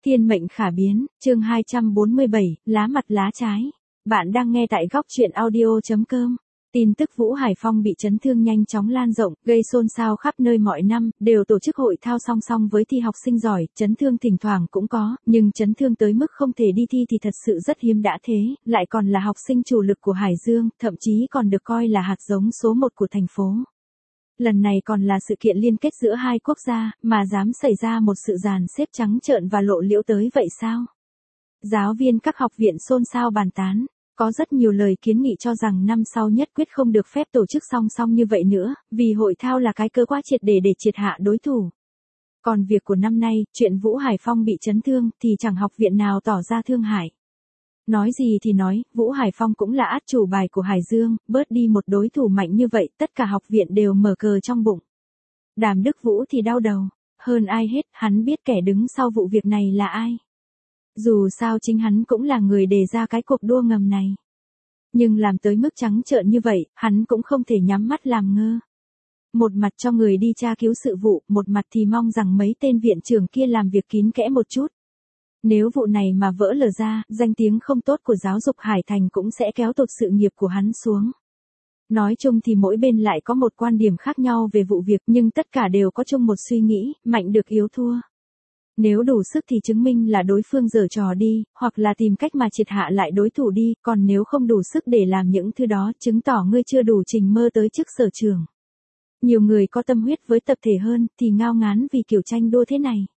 Thiên mệnh khả biến, chương 247, lá mặt lá trái. Bạn đang nghe tại góc truyện audio.com. Tin tức Vũ Hải Phong bị chấn thương nhanh chóng lan rộng, gây xôn xao khắp nơi mọi năm, đều tổ chức hội thao song song với thi học sinh giỏi, chấn thương thỉnh thoảng cũng có, nhưng chấn thương tới mức không thể đi thi thì thật sự rất hiếm đã thế, lại còn là học sinh chủ lực của Hải Dương, thậm chí còn được coi là hạt giống số 1 của thành phố. Lần này còn là sự kiện liên kết giữa hai quốc gia, mà dám xảy ra một sự dàn xếp trắng trợn và lộ liễu tới vậy sao? Giáo viên các học viện xôn xao bàn tán, có rất nhiều lời kiến nghị cho rằng năm sau nhất quyết không được phép tổ chức song song như vậy nữa, vì hội thao là cái cơ quá triệt để triệt hạ đối thủ. Còn việc của năm nay, chuyện Vũ Hải Phong bị chấn thương thì chẳng học viện nào tỏ ra thương hại. Nói gì thì nói, Vũ Hải Phong cũng là át chủ bài của Hải Dương, bớt đi một đối thủ mạnh như vậy, tất cả học viện đều mở cờ trong bụng. Đàm Đức Vũ thì đau đầu, hơn ai hết, hắn biết kẻ đứng sau vụ việc này là ai. Dù sao chính hắn cũng là người đề ra cái cuộc đua ngầm này. Nhưng làm tới mức trắng trợn như vậy, hắn cũng không thể nhắm mắt làm ngơ. Một mặt cho người đi tra cứu sự vụ, một mặt thì mong rằng mấy tên viện trưởng kia làm việc kín kẽ một chút. Nếu vụ này mà vỡ lở ra, danh tiếng không tốt của giáo dục Hải Thành cũng sẽ kéo tụt sự nghiệp của hắn xuống. Nói chung thì mỗi bên lại có một quan điểm khác nhau về vụ việc, nhưng tất cả đều có chung một suy nghĩ, mạnh được yếu thua. Nếu đủ sức thì chứng minh là đối phương giở trò đi, hoặc là tìm cách mà triệt hạ lại đối thủ đi, còn nếu không đủ sức để làm những thứ đó, chứng tỏ ngươi chưa đủ trình mơ tới chức sở trường. Nhiều người có tâm huyết với tập thể hơn, thì ngao ngán vì kiểu tranh đua thế này.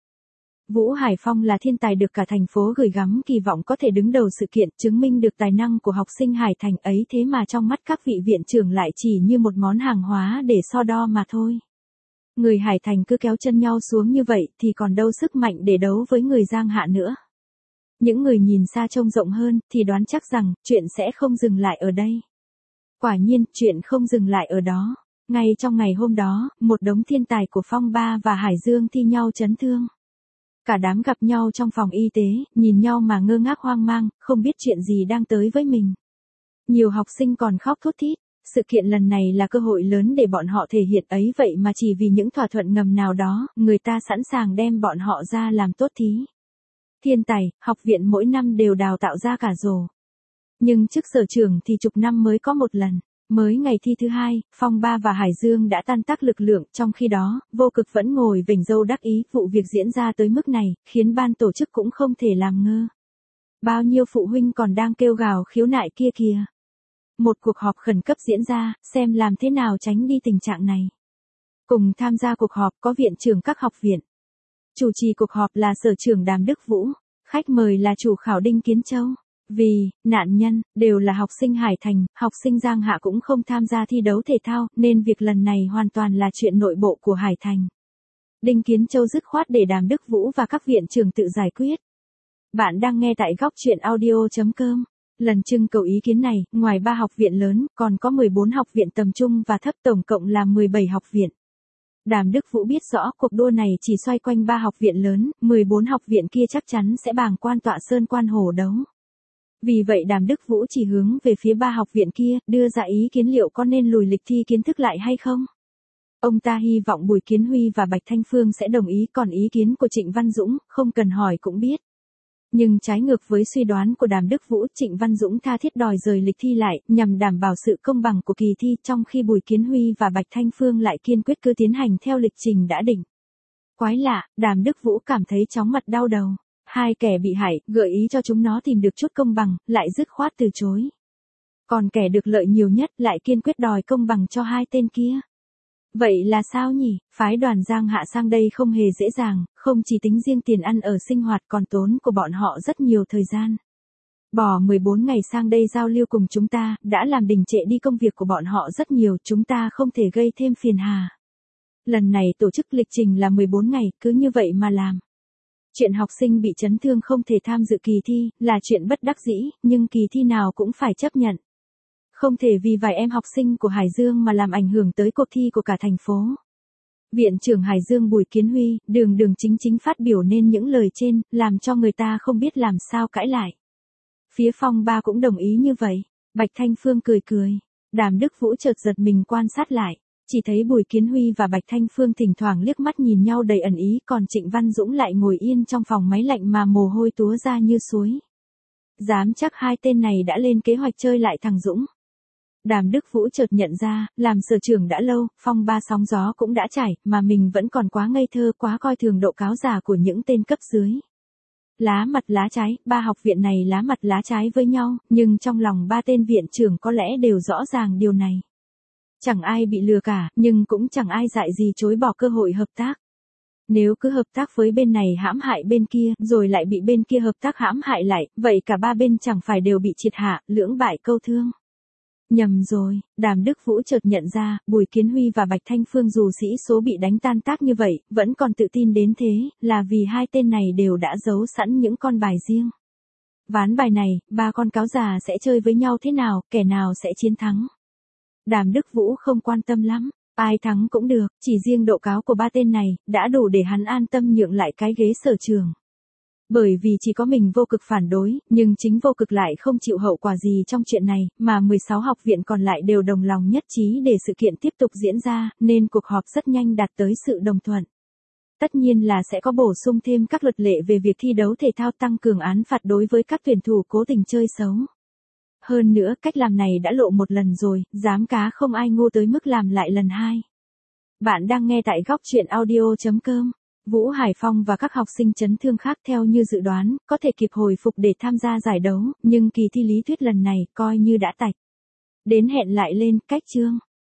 Vũ Hải Phong là thiên tài được cả thành phố gửi gắm kỳ vọng có thể đứng đầu sự kiện, chứng minh được tài năng của học sinh Hải Thành ấy, thế mà trong mắt các vị viện trưởng lại chỉ như một món hàng hóa để so đo mà thôi. Người Hải Thành cứ kéo chân nhau xuống như vậy thì còn đâu sức mạnh để đấu với người Giang Hạ nữa. Những người nhìn xa trông rộng hơn thì đoán chắc rằng chuyện sẽ không dừng lại ở đây. Quả nhiên, chuyện không dừng lại ở đó. Ngay trong ngày hôm đó, một đống thiên tài của Phong Ba và Hải Dương thi nhau chấn thương. Cả đám gặp nhau trong phòng y tế, nhìn nhau mà ngơ ngác hoang mang, không biết chuyện gì đang tới với mình. Nhiều học sinh còn khóc thút thít. Sự kiện lần này là cơ hội lớn để bọn họ thể hiện ấy, vậy mà chỉ vì những thỏa thuận ngầm nào đó, người ta sẵn sàng đem bọn họ ra làm tốt thí. Thiên tài, học viện mỗi năm đều đào tạo ra cả rồ. Nhưng chức sở trưởng thì chục năm mới có một lần. Mới ngày thi thứ hai, Phong Ba và Hải Dương đã tan tác lực lượng, trong khi đó, Vô Cực vẫn ngồi vểnh râu đắc ý, vụ việc diễn ra tới mức này, khiến ban tổ chức cũng không thể làm ngơ. Bao nhiêu phụ huynh còn đang kêu gào khiếu nại kia kìa. Một cuộc họp khẩn cấp diễn ra, xem làm thế nào tránh đi tình trạng này. Cùng tham gia cuộc họp có viện trưởng các học viện. Chủ trì cuộc họp là sở trưởng Đàm Đức Vũ, khách mời là chủ khảo Đinh Kiến Châu. Vì, nạn nhân, đều là học sinh Hải Thành, học sinh Giang Hạ cũng không tham gia thi đấu thể thao, nên việc lần này hoàn toàn là chuyện nội bộ của Hải Thành. Đinh Kiến Châu dứt khoát để Đàm Đức Vũ và các viện trưởng tự giải quyết. Bạn đang nghe tại góc truyện audio.com. Lần trưng cầu ý kiến này, ngoài 3 học viện lớn, còn có 14 học viện tầm trung và thấp, tổng cộng là 17 học viện. Đàm Đức Vũ biết rõ cuộc đua này chỉ xoay quanh 3 học viện lớn, 14 học viện kia chắc chắn sẽ bàng quan tọa sơn quan hổ đấu. Vì vậy Đàm Đức Vũ chỉ hướng về phía 3 học viện kia, đưa ra ý kiến liệu có nên lùi lịch thi kiến thức lại hay không. Ông ta hy vọng Bùi Kiến Huy và Bạch Thanh Phương sẽ đồng ý, còn ý kiến của Trịnh Văn Dũng, không cần hỏi cũng biết. Nhưng trái ngược với suy đoán của Đàm Đức Vũ, Trịnh Văn Dũng tha thiết đòi rời lịch thi lại, nhằm đảm bảo sự công bằng của kỳ thi, trong khi Bùi Kiến Huy và Bạch Thanh Phương lại kiên quyết cứ tiến hành theo lịch trình đã định. Quái lạ, Đàm Đức Vũ cảm thấy chóng mặt đau đầu. Hai kẻ bị hại, gợi ý cho chúng nó tìm được chút công bằng, lại dứt khoát từ chối. Còn kẻ được lợi nhiều nhất lại kiên quyết đòi công bằng cho hai tên kia. Vậy là sao nhỉ? Phái đoàn Giang Hạ sang đây không hề dễ dàng, không chỉ tính riêng tiền ăn ở sinh hoạt còn tốn của bọn họ rất nhiều thời gian. Bỏ 14 ngày sang đây giao lưu cùng chúng ta, đã làm đình trệ đi công việc của bọn họ rất nhiều, chúng ta không thể gây thêm phiền hà. Lần này tổ chức lịch trình là 14 ngày, cứ như vậy mà làm. Chuyện học sinh bị chấn thương không thể tham dự kỳ thi, là chuyện bất đắc dĩ, nhưng kỳ thi nào cũng phải chấp nhận. Không thể vì vài em học sinh của Hải Dương mà làm ảnh hưởng tới cuộc thi của cả thành phố. Viện trưởng Hải Dương Bùi Kiến Huy, đường chính chính phát biểu nên những lời trên, làm cho người ta không biết làm sao cãi lại. Phía Phong Ba cũng đồng ý như vậy. Bạch Thanh Phương cười cười. Đàm Đức Vũ chợt giật mình quan sát lại. Chỉ thấy Bùi Kiến Huy và Bạch Thanh Phương thỉnh thoảng liếc mắt nhìn nhau đầy ẩn ý, còn Trịnh Văn Dũng lại ngồi yên trong phòng máy lạnh mà mồ hôi túa ra như suối. Dám chắc hai tên này đã lên kế hoạch chơi lại thằng Dũng. Đàm Đức Vũ chợt nhận ra, làm sở trưởng đã lâu, phong ba sóng gió cũng đã trải, mà mình vẫn còn quá ngây thơ, quá coi thường độ cáo già của những tên cấp dưới. Lá mặt lá trái, ba học viện này lá mặt lá trái với nhau, nhưng trong lòng ba tên viện trưởng có lẽ đều rõ ràng điều này. Chẳng ai bị lừa cả, nhưng cũng chẳng ai dại gì chối bỏ cơ hội hợp tác. Nếu cứ hợp tác với bên này hãm hại bên kia, rồi lại bị bên kia hợp tác hãm hại lại, vậy cả ba bên chẳng phải đều bị triệt hạ, lưỡng bại câu thương. Nhầm rồi, Đàm Đức Vũ chợt nhận ra, Bùi Kiến Huy và Bạch Thanh Phương dù sĩ số bị đánh tan tác như vậy, vẫn còn tự tin đến thế, là vì hai tên này đều đã giấu sẵn những con bài riêng. Ván bài này, ba con cáo già sẽ chơi với nhau thế nào, kẻ nào sẽ chiến thắng. Đàm Đức Vũ không quan tâm lắm, ai thắng cũng được, chỉ riêng độ cáo của ba tên này, đã đủ để hắn an tâm nhượng lại cái ghế sở trường. Bởi vì chỉ có mình Vô Cực phản đối, nhưng chính Vô Cực lại không chịu hậu quả gì trong chuyện này, mà 16 học viện còn lại đều đồng lòng nhất trí để sự kiện tiếp tục diễn ra, nên cuộc họp rất nhanh đạt tới sự đồng thuận. Tất nhiên là sẽ có bổ sung thêm các luật lệ về việc thi đấu thể thao, tăng cường án phạt đối với các tuyển thủ cố tình chơi xấu. Hơn nữa, cách làm này đã lộ một lần rồi, dám cá không ai ngu tới mức làm lại lần hai. Bạn đang nghe tại Góc Truyện Audio.com. Vũ Hải Phong và các học sinh chấn thương khác theo như dự đoán, có thể kịp hồi phục để tham gia giải đấu, nhưng kỳ thi lý thuyết lần này coi như đã tạch. Đến hẹn lại lên, cách chương.